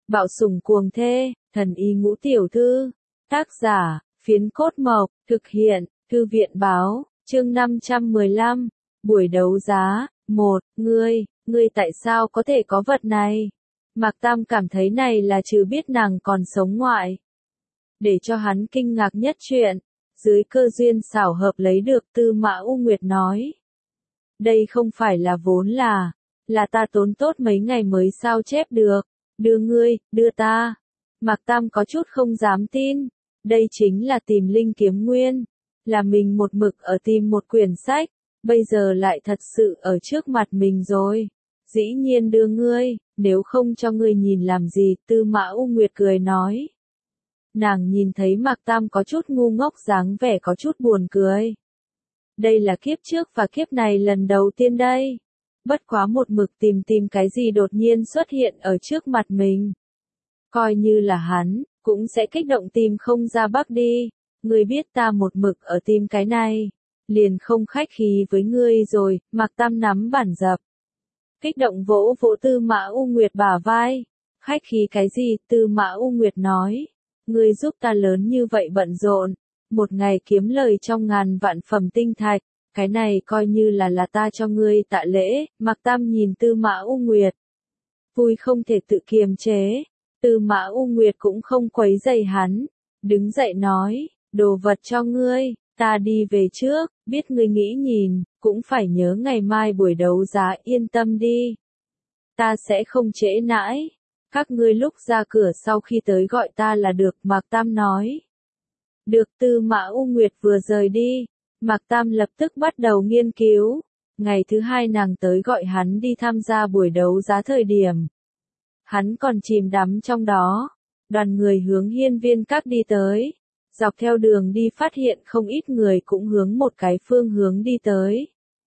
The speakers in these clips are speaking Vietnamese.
Bạo sủng cuồng thê, thần y ngũ tiểu thư. Tác giả, Phiến Cốt Mộc, thực hiện, Thư viện báo, chương 515, buổi đấu giá, 1, ngươi tại sao có thể có vật này? Mạc Tam cảm thấy này là trừ biết nàng còn sống ngoại. Để cho hắn kinh ngạc nhất chuyện, dưới cơ duyên xảo hợp lấy được Tư Mã U Nguyệt nói. Đây không phải là vốn là ta tốn tốt mấy ngày mới sao chép được, đưa ta. Mạc Tam có chút không dám tin, đây chính là tìm linh kiếm nguyên, là mình một mực ở tìm một quyển sách, bây giờ lại thật sự ở trước mặt mình rồi. Dĩ nhiên đưa ngươi, nếu không cho ngươi nhìn làm gì, Tư Mã U Nguyệt cười nói. Nàng nhìn thấy Mạc Tam có chút ngu ngốc dáng vẻ có chút buồn cười. Đây là kiếp trước và kiếp này lần đầu tiên đây. Bất quá một mực tìm cái gì đột nhiên xuất hiện ở trước mặt mình. Coi như là hắn, cũng sẽ kích động tìm không ra bắc đi. Ngươi biết ta một mực ở tìm cái này. Liền không khách khí với ngươi rồi, Mạc Tam nắm bản dập. Kích động vỗ Tư Mã U Nguyệt bả vai. Khách khí cái gì, Tư Mã U Nguyệt nói. Ngươi giúp ta lớn như vậy bận rộn. Một ngày kiếm lời trong ngàn vạn phẩm tinh thạch. Cái này coi như là ta cho ngươi tạ lễ. Mạc Tam nhìn Tư Mã U Nguyệt. Vui không thể tự kiềm chế. Tư Mã U Nguyệt cũng không quấy rầy hắn. Đứng dậy nói, đồ vật cho ngươi, ta đi về trước, biết ngươi nghĩ nhìn, cũng phải nhớ ngày mai buổi đấu giá, yên tâm đi. Ta sẽ không trễ nãi. Các ngươi lúc ra cửa sau khi tới gọi ta là được, Mạc Tam nói. Được. Tư Mã U Nguyệt vừa rời đi, Mạc Tam lập tức bắt đầu nghiên cứu. Ngày thứ hai nàng tới gọi hắn đi tham gia buổi đấu giá thời điểm. Hắn còn chìm đắm trong đó. Đoàn người hướng Hiên Viên Các đi tới. Dọc theo đường đi phát hiện không ít người cũng hướng một cái phương hướng đi tới.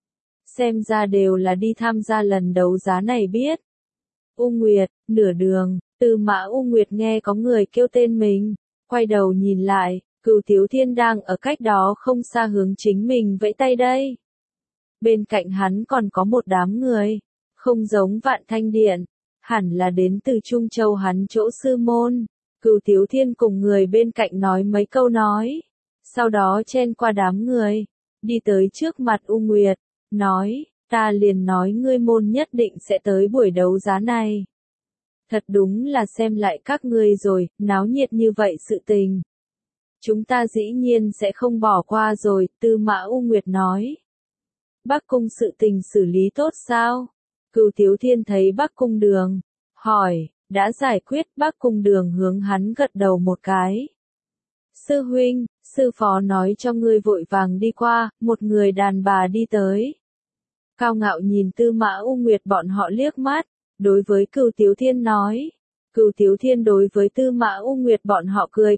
Xem ra đều là đi tham gia lần đấu giá này biết. U Nguyệt, nửa đường, Tư Mã U Nguyệt nghe có người kêu tên mình. Quay đầu nhìn lại, Cửu Tiếu Thiên đang ở cách đó không xa hướng chính mình vẫy tay đây. Bên cạnh hắn còn có một đám người. Không giống Vạn Thanh Điện. Hẳn là đến từ Trung Châu hắn chỗ sư môn. Cửu Tiếu Thiên cùng người bên cạnh nói mấy câu nói. Sau đó chen qua đám người. Đi tới trước mặt U Nguyệt. Nói, ta liền nói ngươi môn nhất định sẽ tới buổi đấu giá này. Thật đúng là xem lại các ngươi rồi, náo nhiệt như vậy sự tình. Chúng ta dĩ nhiên sẽ không bỏ qua rồi, Tư Mã U Nguyệt nói. Bắc Cung sự tình xử lý tốt sao? Cửu Tiếu Thiên thấy Bắc Cung Đường. Hỏi, đã giải quyết. Bắc Cung Đường hướng hắn gật đầu một cái. Sư huynh, sư phó nói cho ngươi vội vàng đi qua, một người đàn bà đi tới. Cao Ngạo nhìn Tư Mã U Nguyệt bọn họ liếc mắt, đối với Cửu Tiếu Thiên nói. Cửu Tiếu Thiên đối với Tư Mã U Nguyệt bọn họ cười.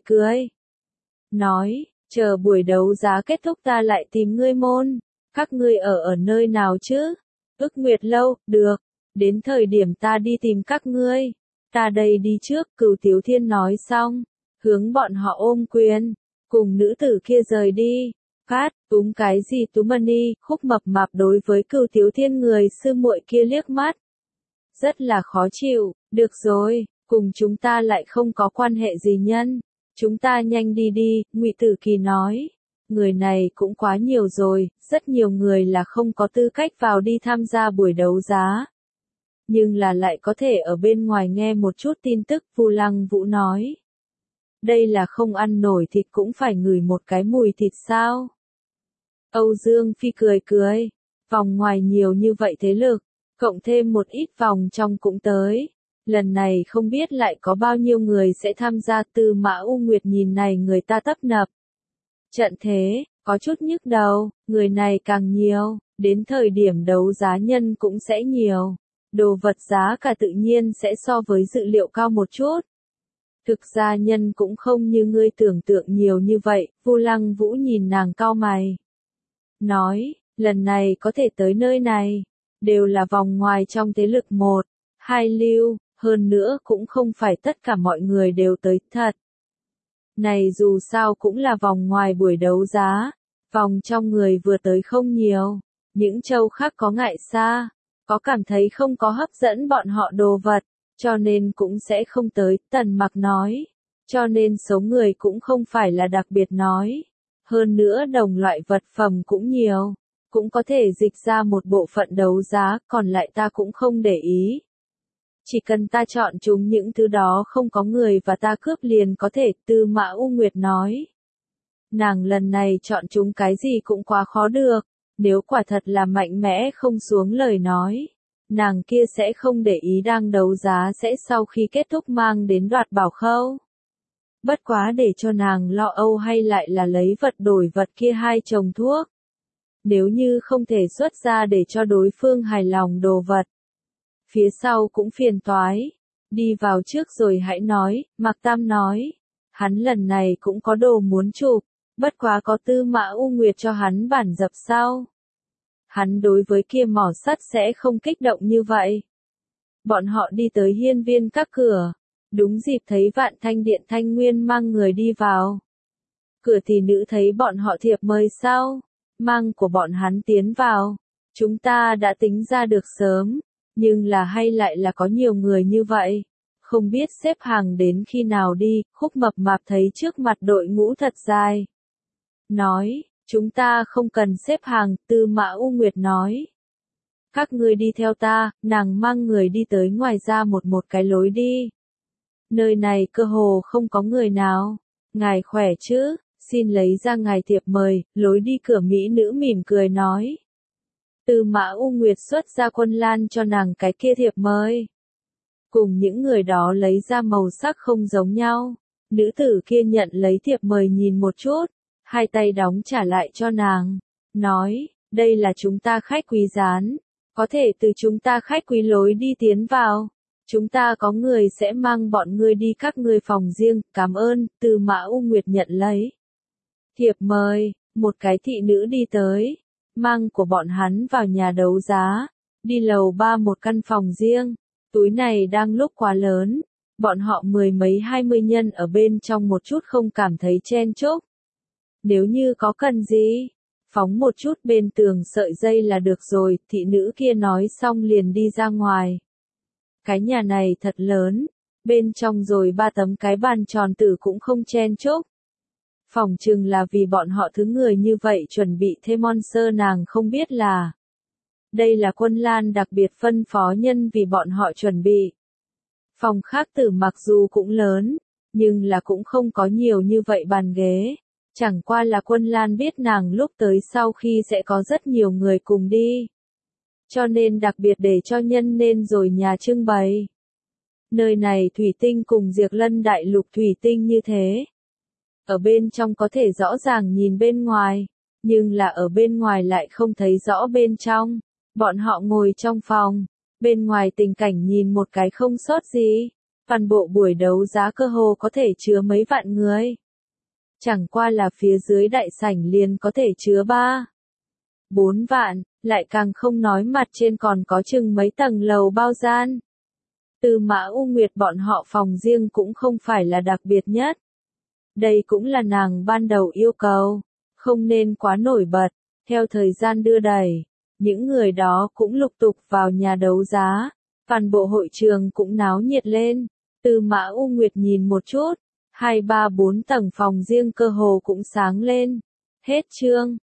Nói, chờ buổi đấu giá kết thúc ta lại tìm ngươi môn. Các ngươi ở nơi nào chứ? Ức Nguyệt Lâu, được. Đến thời điểm ta đi tìm các ngươi. Ta đây đi trước, Cửu Tiếu Thiên nói xong. Hướng bọn họ ôm quyền. Cùng nữ tử kia rời đi. Phát, túm cái gì túm mani, Khúc Mập Mạp đối với Cửu Tiếu Thiên người sư muội kia liếc mắt. Rất là khó chịu, được rồi, cùng chúng ta lại không có quan hệ gì nhân. Chúng ta nhanh đi, Ngụy Tử Kỳ nói. Người này cũng quá nhiều rồi, rất nhiều người là không có tư cách vào đi tham gia buổi đấu giá. Nhưng là lại có thể ở bên ngoài nghe một chút tin tức, Vu Lăng Vũ nói. Đây là không ăn nổi thịt cũng phải ngửi một cái mùi thịt sao? Âu Dương Phi cười. Vòng ngoài nhiều như vậy thế lực, cộng thêm một ít vòng trong cũng tới. Lần này không biết lại có bao nhiêu người sẽ tham gia. Tư Mã U Nguyệt nhìn này người ta tấp nập. Trận thế, có chút nhức đầu, người này càng nhiều, đến thời điểm đấu giá nhân cũng sẽ nhiều. Đồ vật giá cả tự nhiên sẽ so với dự liệu cao một chút. Thực ra nhân cũng không như ngươi tưởng tượng nhiều như vậy, Vu Lăng Vũ nhìn nàng cau mày. Nói, lần này có thể tới nơi này, đều là vòng ngoài trong thế lực 1, 2 lưu, hơn nữa cũng không phải tất cả mọi người đều tới thật. Này dù sao cũng là vòng ngoài buổi đấu giá, vòng trong người vừa tới không nhiều, những châu khác có ngại xa, có cảm thấy không có hấp dẫn bọn họ đồ vật, cho nên cũng sẽ không tới, Tần Mặc nói. Cho nên số người cũng không phải là đặc biệt nói. Hơn nữa đồng loại vật phẩm cũng nhiều. Cũng có thể dịch ra một bộ phận đấu giá, còn lại ta cũng không để ý. Chỉ cần ta chọn chúng những thứ đó không có người và ta cướp liền có thể, Tư Mã U Nguyệt nói. Nàng lần này chọn chúng cái gì cũng quá khó được, nếu quả thật là mạnh mẽ không xuống lời nói. Nàng kia sẽ không để ý đang đấu giá sẽ sau khi kết thúc mang đến đoạt bảo khâu. Bất quá để cho nàng lo âu hay lại là lấy vật đổi vật kia hai chồng thuốc. Nếu như không thể xuất ra để cho đối phương hài lòng đồ vật. Phía sau cũng phiền toái. Đi vào trước rồi hãy nói, Mạc Tam nói. Hắn lần này cũng có đồ muốn chụp, bất quá có Tư Mã U Nguyệt cho hắn bản dập sau. Hắn đối với kia mỏ sắt sẽ không kích động như vậy. Bọn họ đi tới hiên viên các cửa. Đúng dịp thấy Vạn Thanh Điện Thanh Nguyên mang người đi vào. Cửa tỷ nữ thấy bọn họ thiệp mời sau. Mang của bọn hắn tiến vào. Chúng ta đã tính ra được sớm. Nhưng là hay lại là có nhiều người như vậy. Không biết xếp hàng đến khi nào đi. Khúc Mập Mạp thấy trước mặt đội ngũ thật dài. Nói, chúng ta không cần xếp hàng. Tư Mã U Nguyệt nói. Các ngươi đi theo ta. Nàng mang người đi tới ngoài ra một cái lối đi. Nơi này cơ hồ không có người nào. Ngài khỏe chứ, xin lấy ra ngài thiệp mời, lối đi cửa mỹ nữ mỉm cười nói. Tư Mã U Nguyệt xuất ra Quân Lan cho nàng cái kia thiệp mời. Cùng những người đó lấy ra màu sắc không giống nhau. Nữ tử kia nhận lấy thiệp mời nhìn một chút, hai tay đóng trả lại cho nàng. Nói, đây là chúng ta khách quý gián, có thể từ chúng ta khách quý lối đi tiến vào. Chúng ta có người sẽ mang bọn ngươi đi các ngươi phòng riêng, cảm ơn, Tư Mã U Nguyệt nhận lấy. Thiệp mời, một cái thị nữ đi tới, mang của bọn hắn vào nhà đấu giá, đi lầu 3 một căn phòng riêng, túi này đang lúc quá lớn, bọn họ mười mấy 20 nhân ở bên trong một chút không cảm thấy chen chúc. Nếu như có cần gì, phóng một chút bên tường sợi dây là được rồi, thị nữ kia nói xong liền đi ra ngoài. Cái nhà này thật lớn, bên trong rồi 3 tấm cái bàn tròn tử cũng không chen chúc. Phòng chừng là vì bọn họ thứ người như vậy chuẩn bị thêm monster nàng không biết là. Đây là Quân Lan đặc biệt phân phó nhân vì bọn họ chuẩn bị. Phòng khác tử mặc dù cũng lớn, nhưng là cũng không có nhiều như vậy bàn ghế. Chẳng qua là Quân Lan biết nàng lúc tới sau khi sẽ có rất nhiều người cùng đi. Cho nên đặc biệt để cho nhân nên rồi nhà trưng bày. Nơi này thủy tinh cùng Diệp Lân đại lục thủy tinh như thế. Ở bên trong có thể rõ ràng nhìn bên ngoài, nhưng là ở bên ngoài lại không thấy rõ bên trong. Bọn họ ngồi trong phòng, bên ngoài tình cảnh nhìn một cái không sót gì. Toàn bộ buổi đấu giá cơ hồ có thể chứa mấy vạn người. Chẳng qua là phía dưới đại sảnh liền có thể chứa 4 vạn, lại càng không nói mặt trên còn có chừng mấy tầng lầu bao gian. Tư Mã U Nguyệt bọn họ phòng riêng cũng không phải là đặc biệt nhất. Đây cũng là nàng ban đầu yêu cầu, không nên quá nổi bật. Theo thời gian đưa đẩy, những người đó cũng lục tục vào nhà đấu giá, toàn bộ hội trường cũng náo nhiệt lên. Tư Mã U Nguyệt nhìn một chút, 2, 3, 4 tầng phòng riêng cơ hồ cũng sáng lên. Hết chương.